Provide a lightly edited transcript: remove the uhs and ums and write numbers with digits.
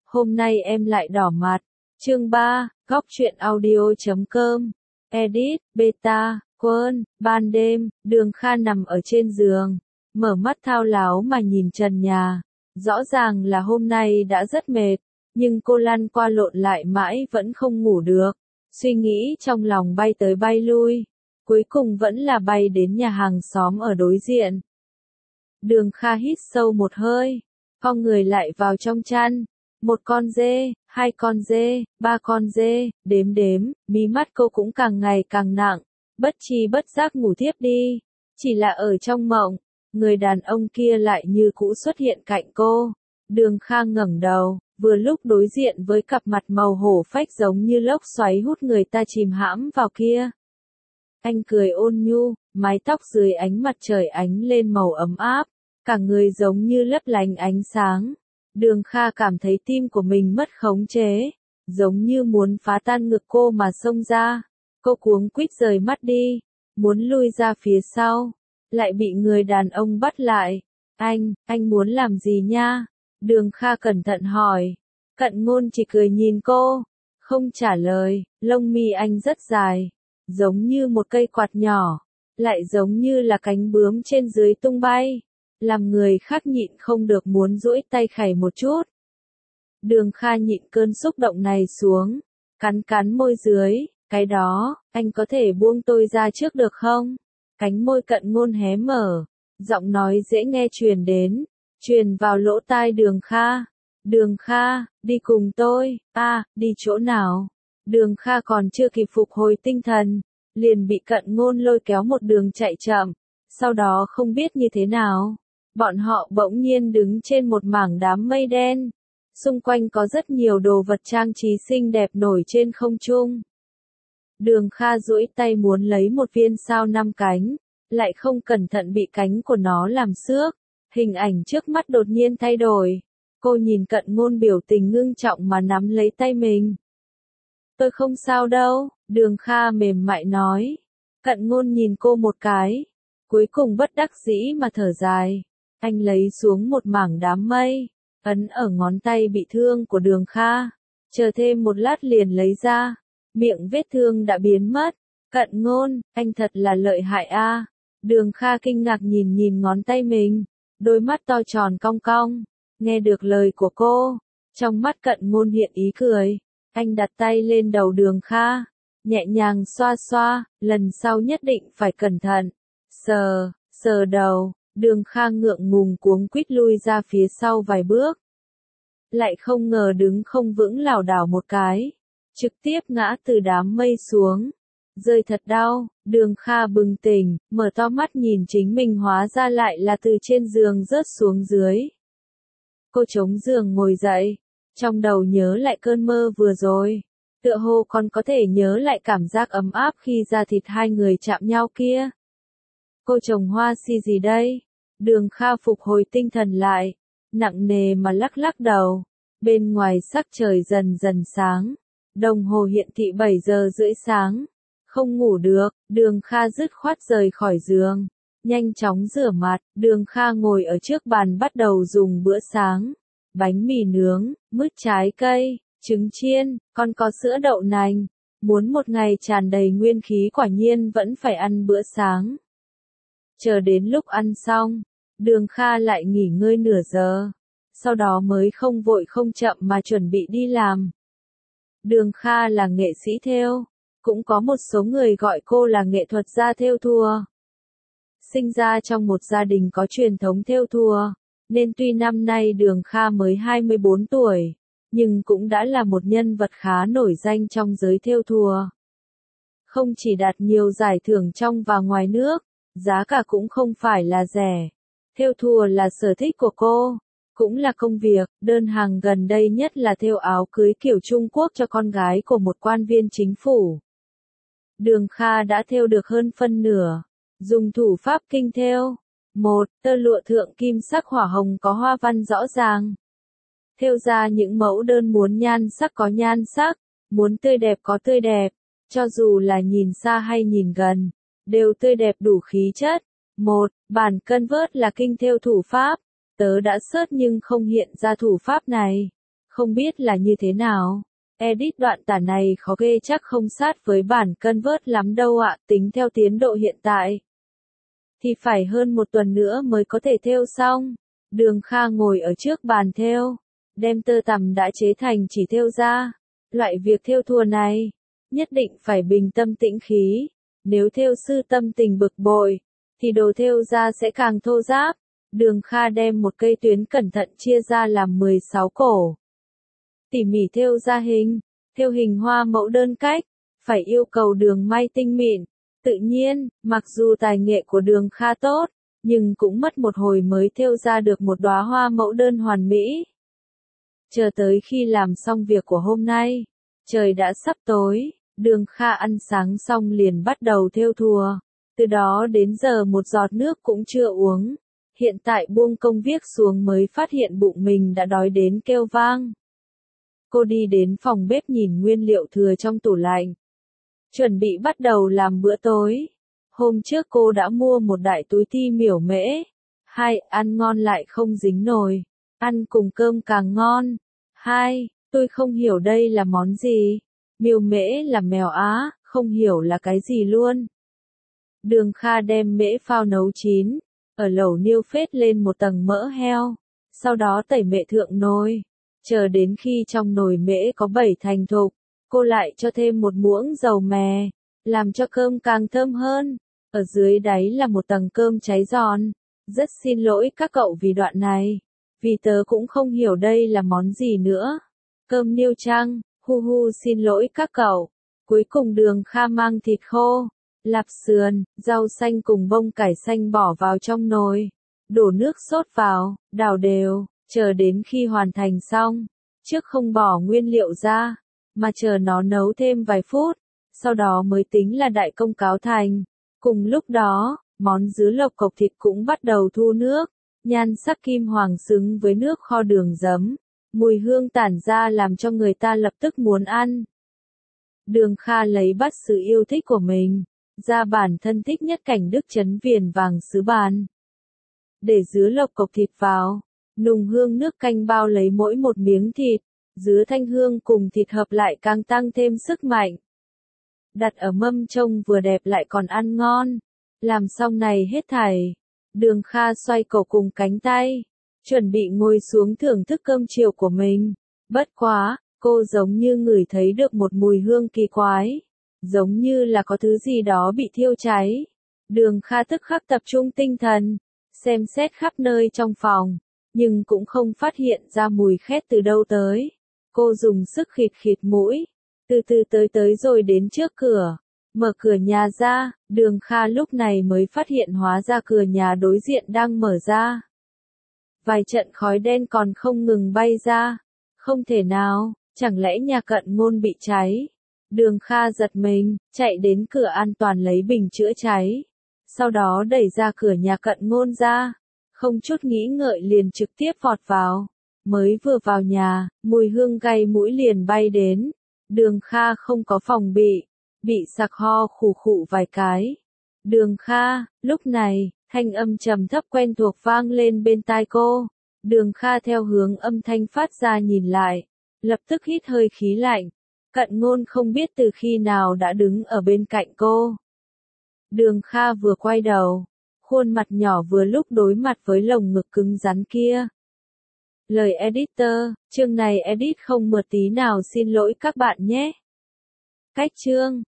hôm nay em lại đỏ mặt. Chương 3, góc truyện audio.com. Edit, beta, Quân, ban đêm, Đường Kha nằm ở trên giường, mở mắt thao láo mà nhìn trần nhà. Rõ ràng là hôm nay đã rất mệt, nhưng cô lăn qua lộn lại mãi vẫn không ngủ được. Suy nghĩ trong lòng bay tới bay lui, cuối cùng vẫn là bay đến nhà hàng xóm ở đối diện. Đường Kha hít sâu một hơi, khom người lại vào trong chăn. Một con dê, hai con dê, ba con dê, đếm đếm, mí mắt cô cũng càng ngày càng nặng, bất tri bất giác ngủ thiếp đi. Chỉ là ở trong mộng, người đàn ông kia lại như cũ xuất hiện cạnh cô. Đường Kha ngẩng đầu, vừa lúc đối diện với cặp mặt màu hổ phách giống như lốc xoáy hút người ta chìm hãm vào kia. Anh cười ôn nhu, mái tóc dưới ánh mặt trời ánh lên màu ấm áp, cả người giống như lấp lánh ánh sáng. Đường Kha cảm thấy tim của mình mất khống chế, giống như muốn phá tan ngực cô mà xông ra. Cô cuống quýt rời mắt đi, muốn lui ra phía sau, lại bị người đàn ông bắt lại. Anh muốn làm gì nha? Đường Kha cẩn thận hỏi. Cận Ngôn chỉ cười nhìn cô, không trả lời. Lông mi anh rất dài, giống như một cây quạt nhỏ, lại giống như là cánh bướm trên dưới tung bay, làm người khác nhịn không được muốn duỗi tay khẩy một chút. Đường Kha nhịn cơn xúc động này xuống, cắn môi dưới. Cái đó, anh có thể buông tôi ra trước được không? Cánh môi Cận Ngôn hé mở, giọng nói dễ nghe truyền vào lỗ tai Đường Kha. Đường Kha, đi cùng tôi. Đi chỗ nào? Đường Kha còn chưa kịp phục hồi tinh thần, liền bị Cận Ngôn lôi kéo một đường chạy chậm. Sau đó không biết như thế nào, bọn họ bỗng nhiên đứng trên một mảng đám mây đen. Xung quanh có rất nhiều đồ vật trang trí xinh đẹp nổi trên không trung. Đường Kha duỗi tay muốn lấy một viên sao năm cánh, lại không cẩn thận bị cánh của nó làm xước. Hình ảnh trước mắt đột nhiên thay đổi. Cô nhìn Cận Ngôn biểu tình ngưng trọng mà nắm lấy tay mình. Tôi không sao đâu, Đường Kha mềm mại nói. Cận Ngôn nhìn cô một cái, cuối cùng bất đắc dĩ mà thở dài. Anh lấy xuống một mảng đám mây, ấn ở ngón tay bị thương của Đường Kha. Chờ thêm một lát liền lấy ra, miệng vết thương đã biến mất. Cận Ngôn, anh thật là lợi hại a. Đường Kha kinh ngạc nhìn ngón tay mình, đôi mắt to tròn cong cong. Nghe được lời của cô, trong mắt Cận Ngôn hiện ý cười. Anh đặt tay lên đầu Đường Kha, nhẹ nhàng xoa xoa, lần sau nhất định phải cẩn thận. Sờ đầu, Đường Kha ngượng ngùng cuống quýt lui ra phía sau vài bước. Lại không ngờ đứng không vững lảo đảo một cái, trực tiếp ngã từ đám mây xuống. Rơi thật đau. Đường Kha bừng tỉnh, mở to mắt nhìn chính mình hóa ra lại là từ trên giường rớt xuống dưới. Cô chống giường ngồi dậy, trong đầu nhớ lại cơn mơ vừa rồi. Tựa hồ còn có thể nhớ lại cảm giác ấm áp khi da thịt hai người chạm nhau kia. Cô trồng hoa si gì đây? Đường Kha phục hồi tinh thần lại, nặng nề mà lắc lắc đầu. Bên ngoài sắc trời dần dần sáng, đồng hồ hiện thị 7 giờ rưỡi sáng. Không ngủ được, Đường Kha dứt khoát rời khỏi giường, nhanh chóng rửa mặt. Đường Kha ngồi ở trước bàn bắt đầu dùng bữa sáng. Bánh mì nướng, mứt trái cây, trứng chiên, còn có sữa đậu nành. Muốn một ngày tràn đầy nguyên khí quả nhiên vẫn phải ăn bữa sáng. Chờ đến lúc ăn xong, Đường Kha lại nghỉ ngơi nửa giờ, sau đó mới không vội không chậm mà chuẩn bị đi làm. Đường Kha là nghệ sĩ thêu, cũng có một số người gọi cô là nghệ thuật gia thêu thùa. Sinh ra trong một gia đình có truyền thống thêu thùa, nên tuy năm nay Đường Kha mới 24 tuổi, nhưng cũng đã là một nhân vật khá nổi danh trong giới thêu thùa. Không chỉ đạt nhiều giải thưởng trong và ngoài nước, giá cả cũng không phải là rẻ. Thêu thùa là sở thích của cô, cũng là công việc. Đơn hàng gần đây nhất là thêu áo cưới kiểu Trung Quốc cho con gái của một quan viên chính phủ. Đường Kha đã thêu được hơn phân nửa, dùng thủ pháp kinh thêu. Một, tơ lụa thượng kim sắc hỏa hồng có hoa văn rõ ràng. Thêu ra những mẫu đơn muốn nhan sắc có nhan sắc, muốn tươi đẹp có tươi đẹp, cho dù là nhìn xa hay nhìn gần, đều tươi đẹp đủ khí chất. Một, bản cân vớt là kinh thêu thủ pháp. Tớ đã search nhưng không hiện ra thủ pháp này. Không biết là như thế nào. Edit đoạn tả này khó ghê, chắc không sát với bản Convert lắm đâu ạ, tính theo tiến độ hiện tại. Thì phải hơn một tuần nữa mới có thể thêu xong. Đường Kha ngồi ở trước bàn thêu, đem tơ tằm đã chế thành chỉ thêu ra. Loại việc thêu thùa này, nhất định phải bình tâm tĩnh khí. Nếu thêu sư tâm tình bực bội, thì đồ thêu ra sẽ càng thô ráp. Đường Kha đem một cây tuyến cẩn thận chia ra làm 16 cổ. Tỉ mỉ thêu hình hoa mẫu đơn cách, phải yêu cầu đường may tinh mịn. Tự nhiên, mặc dù tài nghệ của Đường Kha tốt, nhưng cũng mất một hồi mới thêu ra được một đóa hoa mẫu đơn hoàn mỹ. Chờ tới khi làm xong việc của hôm nay, trời đã sắp tối, Đường Kha ăn sáng xong liền bắt đầu thêu thùa. Từ đó đến giờ một giọt nước cũng chưa uống. Hiện tại buông công việc xuống mới phát hiện bụng mình đã đói đến kêu vang. Cô đi đến phòng bếp nhìn nguyên liệu thừa trong tủ lạnh. Chuẩn bị bắt đầu làm bữa tối. Hôm trước cô đã mua một đại túi ti miểu mễ. Ăn ngon lại không dính nồi. Ăn cùng cơm càng ngon. Tôi không hiểu đây là món gì. Miểu mễ là mèo Á, không hiểu là cái gì luôn. Đường Kha đem mễ phao nấu chín. Ở lẩu niêu phết lên một tầng mỡ heo. Sau đó tẩy mệ thượng nồi. Chờ đến khi trong nồi mễ có bảy thành thục, cô lại cho thêm một muỗng dầu mè, làm cho cơm càng thơm hơn. Ở dưới đáy là một tầng cơm cháy giòn. Rất xin lỗi các cậu vì đoạn này, vì tớ cũng không hiểu đây là món gì nữa. Cơm niêu chăng, xin lỗi các cậu. Cuối cùng Đường Kha mang thịt khô, lạp sườn, rau xanh cùng bông cải xanh bỏ vào trong nồi. Đổ nước sốt vào, đảo đều, chờ đến khi hoàn thành xong. Trước không bỏ nguyên liệu ra, mà chờ nó nấu thêm vài phút, sau đó mới tính là đại công cáo thành. Cùng lúc đó, món dứa lộc cộc thịt cũng bắt đầu thu nước, nhan sắc kim hoàng xứng với nước kho đường giấm. Mùi hương tản ra làm cho người ta lập tức muốn ăn. Đường Kha lấy bát sứ yêu thích của mình, ra bản thân thích nhất cảnh Đức chấn viền vàng sứ bàn. Để dứa lộc cộc thịt vào, nùng hương nước canh bao lấy mỗi một miếng thịt, dứa thanh hương cùng thịt hợp lại càng tăng thêm sức mạnh. Đặt ở mâm trông vừa đẹp lại còn ăn ngon. Làm xong này hết thảy, Đường Kha xoay cổ cùng cánh tay, chuẩn bị ngồi xuống thưởng thức cơm chiều của mình. Bất quá, cô giống như ngửi thấy được một mùi hương kỳ quái, giống như là có thứ gì đó bị thiêu cháy. Đường Kha tức khắc tập trung tinh thần, xem xét khắp nơi trong phòng, nhưng cũng không phát hiện ra mùi khét từ đâu tới. Cô dùng sức khịt khịt mũi, từ từ tới rồi đến trước cửa, mở cửa nhà ra. Đường Kha lúc này mới phát hiện hóa ra cửa nhà đối diện đang mở ra. Vài trận khói đen còn không ngừng bay ra. Không thể nào, chẳng lẽ nhà cận ngôn bị cháy? Đường Kha giật mình, chạy đến cửa an toàn lấy bình chữa cháy. Sau đó đẩy ra cửa nhà cận ngôn ra. Không chút nghĩ ngợi liền trực tiếp vọt vào. Mới vừa vào nhà, mùi hương gây mũi liền bay đến. Đường Kha không có phòng bị sặc ho khủ khụ vài cái. Đường Kha, lúc này, thanh âm trầm thấp quen thuộc vang lên bên tai cô. Đường Kha theo hướng âm thanh phát ra nhìn lại, lập tức hít hơi khí lạnh. Cận ngôn không biết từ khi nào đã đứng ở bên cạnh cô. Đường Kha vừa quay đầu, khuôn mặt nhỏ vừa lúc đối mặt với lồng ngực cứng rắn kia. Lời editor, chương này edit không mượt tí nào, xin lỗi các bạn nhé. Cách chương